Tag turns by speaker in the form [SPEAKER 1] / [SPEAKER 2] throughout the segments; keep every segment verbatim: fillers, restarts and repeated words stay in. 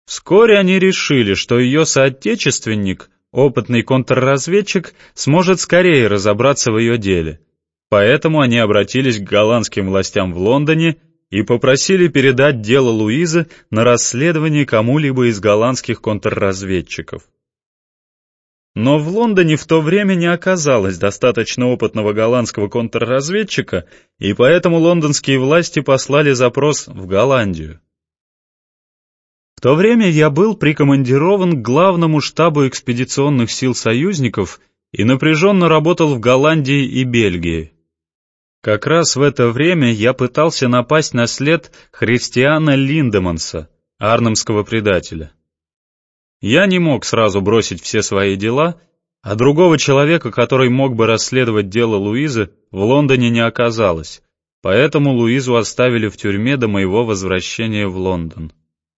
[SPEAKER 1] Вскоре они решили, что ее соотечественник, опытный контрразведчик, сможет скорее разобраться в ее деле. Поэтому они обратились к голландским властям в Лондоне и попросили передать дело Луизы на расследование кому-либо из голландских контрразведчиков. Но в Лондоне в то время не оказалось достаточно опытного голландского контрразведчика, и поэтому лондонские власти послали запрос в Голландию. В то время я был прикомандирован к главному штабу экспедиционных сил союзников и напряженно работал в Голландии и Бельгии. Как раз в это время я пытался напасть на след Христиана Линдеманса, арнемского предателя. Я не мог сразу бросить все свои дела, а другого человека, который мог бы расследовать дело Луизы, в Лондоне не оказалось, поэтому Луизу оставили в тюрьме до моего возвращения в Лондон.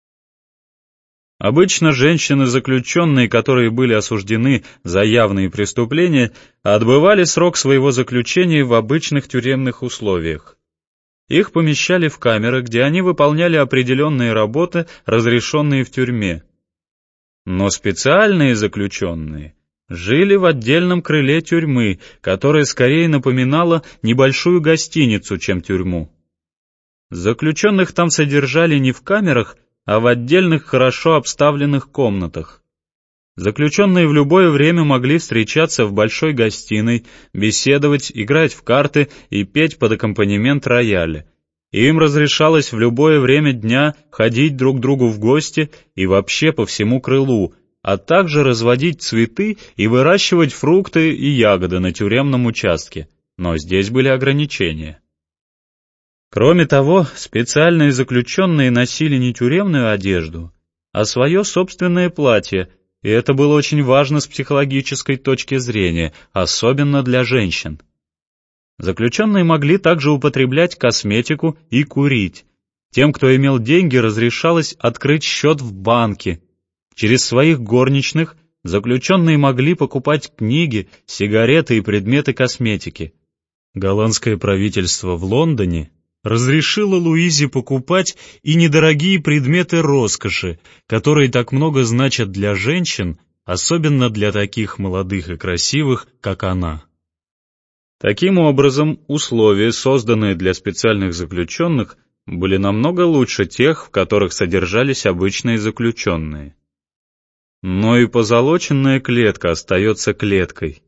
[SPEAKER 1] Обычно женщины-заключенные, которые были осуждены за явные преступления, отбывали срок своего заключения в обычных тюремных условиях. Их помещали в камеры, где они выполняли определенные работы, разрешенные в тюрьме. Но специальные заключенные жили в отдельном крыле тюрьмы, которое скорее напоминало небольшую гостиницу, чем тюрьму. Заключенных там содержали не в камерах, а в отдельных хорошо обставленных комнатах. Заключенные в любое время могли встречаться в большой гостиной, беседовать, играть в карты и петь под аккомпанемент рояля. Им разрешалось в любое время дня ходить друг к другу в гости и вообще по всему крылу, а также разводить цветы и выращивать фрукты и ягоды на тюремном участке, но здесь были ограничения. Кроме того, специальные заключенные носили не тюремную одежду, а свое собственное платье, и это было очень важно с психологической точки зрения, особенно для женщин. Заключенные могли также употреблять косметику и курить. Тем, кто имел деньги, разрешалось открыть счет в банке. Через своих горничных заключенные могли покупать книги, сигареты и предметы косметики. Голландское правительство в Лондоне разрешила Луизе покупать и недорогие предметы роскоши, которые так много значат для женщин, особенно для таких молодых и красивых, как она. Таким образом, условия, созданные для специальных заключенных, были намного лучше тех, в которых содержались обычные заключенные. Но и позолоченная клетка остается клеткой.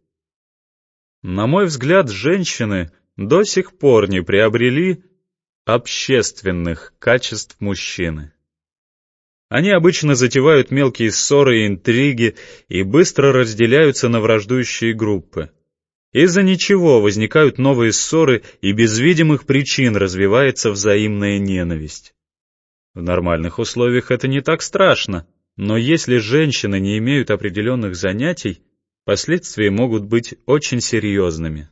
[SPEAKER 1] На мой взгляд, женщины до сих пор не приобрели общественных качеств мужчины. Они обычно затевают мелкие ссоры и интриги и быстро разделяются на враждующие группы. Из-за ничего возникают новые ссоры, и без видимых причин развивается взаимная ненависть. В нормальных условиях это не так страшно, но если женщины не имеют определенных занятий, последствия могут быть очень серьезными.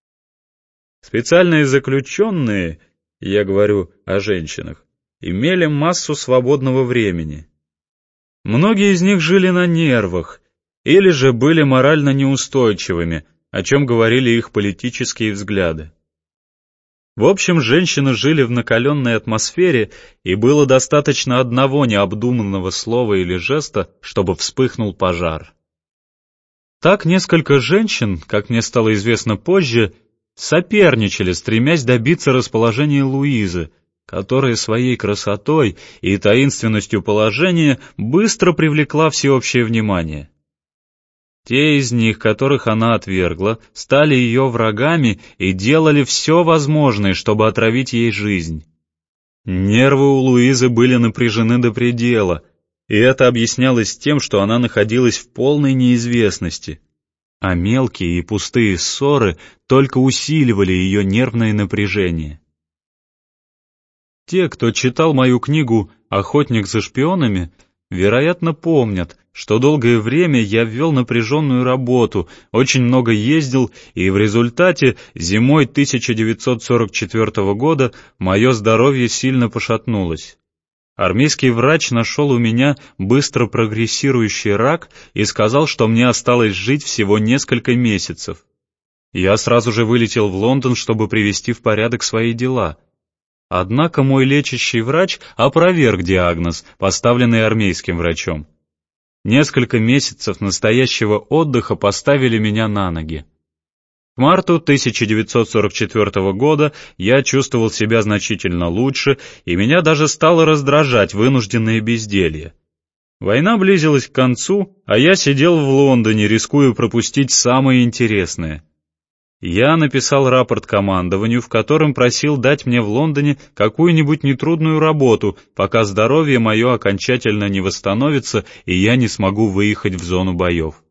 [SPEAKER 1] Специальные заключенные, я говорю о женщинах, имели массу свободного времени. Многие из них жили на нервах или же были морально неустойчивыми, о чем говорили их политические взгляды. В общем, женщины жили в накаленной атмосфере, и было достаточно одного необдуманного слова или жеста, чтобы вспыхнул пожар. Так несколько женщин, как мне стало известно позже, соперничали, стремясь добиться расположения Луизы, которая своей красотой и таинственностью положения быстро привлекла всеобщее внимание. Те из них, которых она отвергла, стали ее врагами и делали все возможное, чтобы отравить ей жизнь. Нервы у Луизы были напряжены до предела, и это объяснялось тем, что она находилась в полной неизвестности, а мелкие и пустые ссоры только усиливали ее нервное напряжение. Те, кто читал мою книгу «Охотник за шпионами», вероятно, помнят, что долгое время я вел напряженную работу, очень много ездил, и в результате зимой тысяча девятьсот сорок четвёртого года мое здоровье сильно пошатнулось. Армейский врач нашел у меня быстро прогрессирующий рак и сказал, что мне осталось жить всего несколько месяцев. Я сразу же вылетел в Лондон, чтобы привести в порядок свои дела. Однако мой лечащий врач опроверг диагноз, поставленный армейским врачом. Несколько месяцев настоящего отдыха поставили меня на ноги. К марту тысяча девятьсот сорок четвёртого года я чувствовал себя значительно лучше, и меня даже стало раздражать вынужденное безделье. Война близилась к концу, а я сидел в Лондоне, рискуя пропустить самое интересное. Я написал рапорт командованию, в котором просил дать мне в Лондоне какую-нибудь нетрудную работу, пока здоровье мое окончательно не восстановится и я не смогу выехать в зону боев.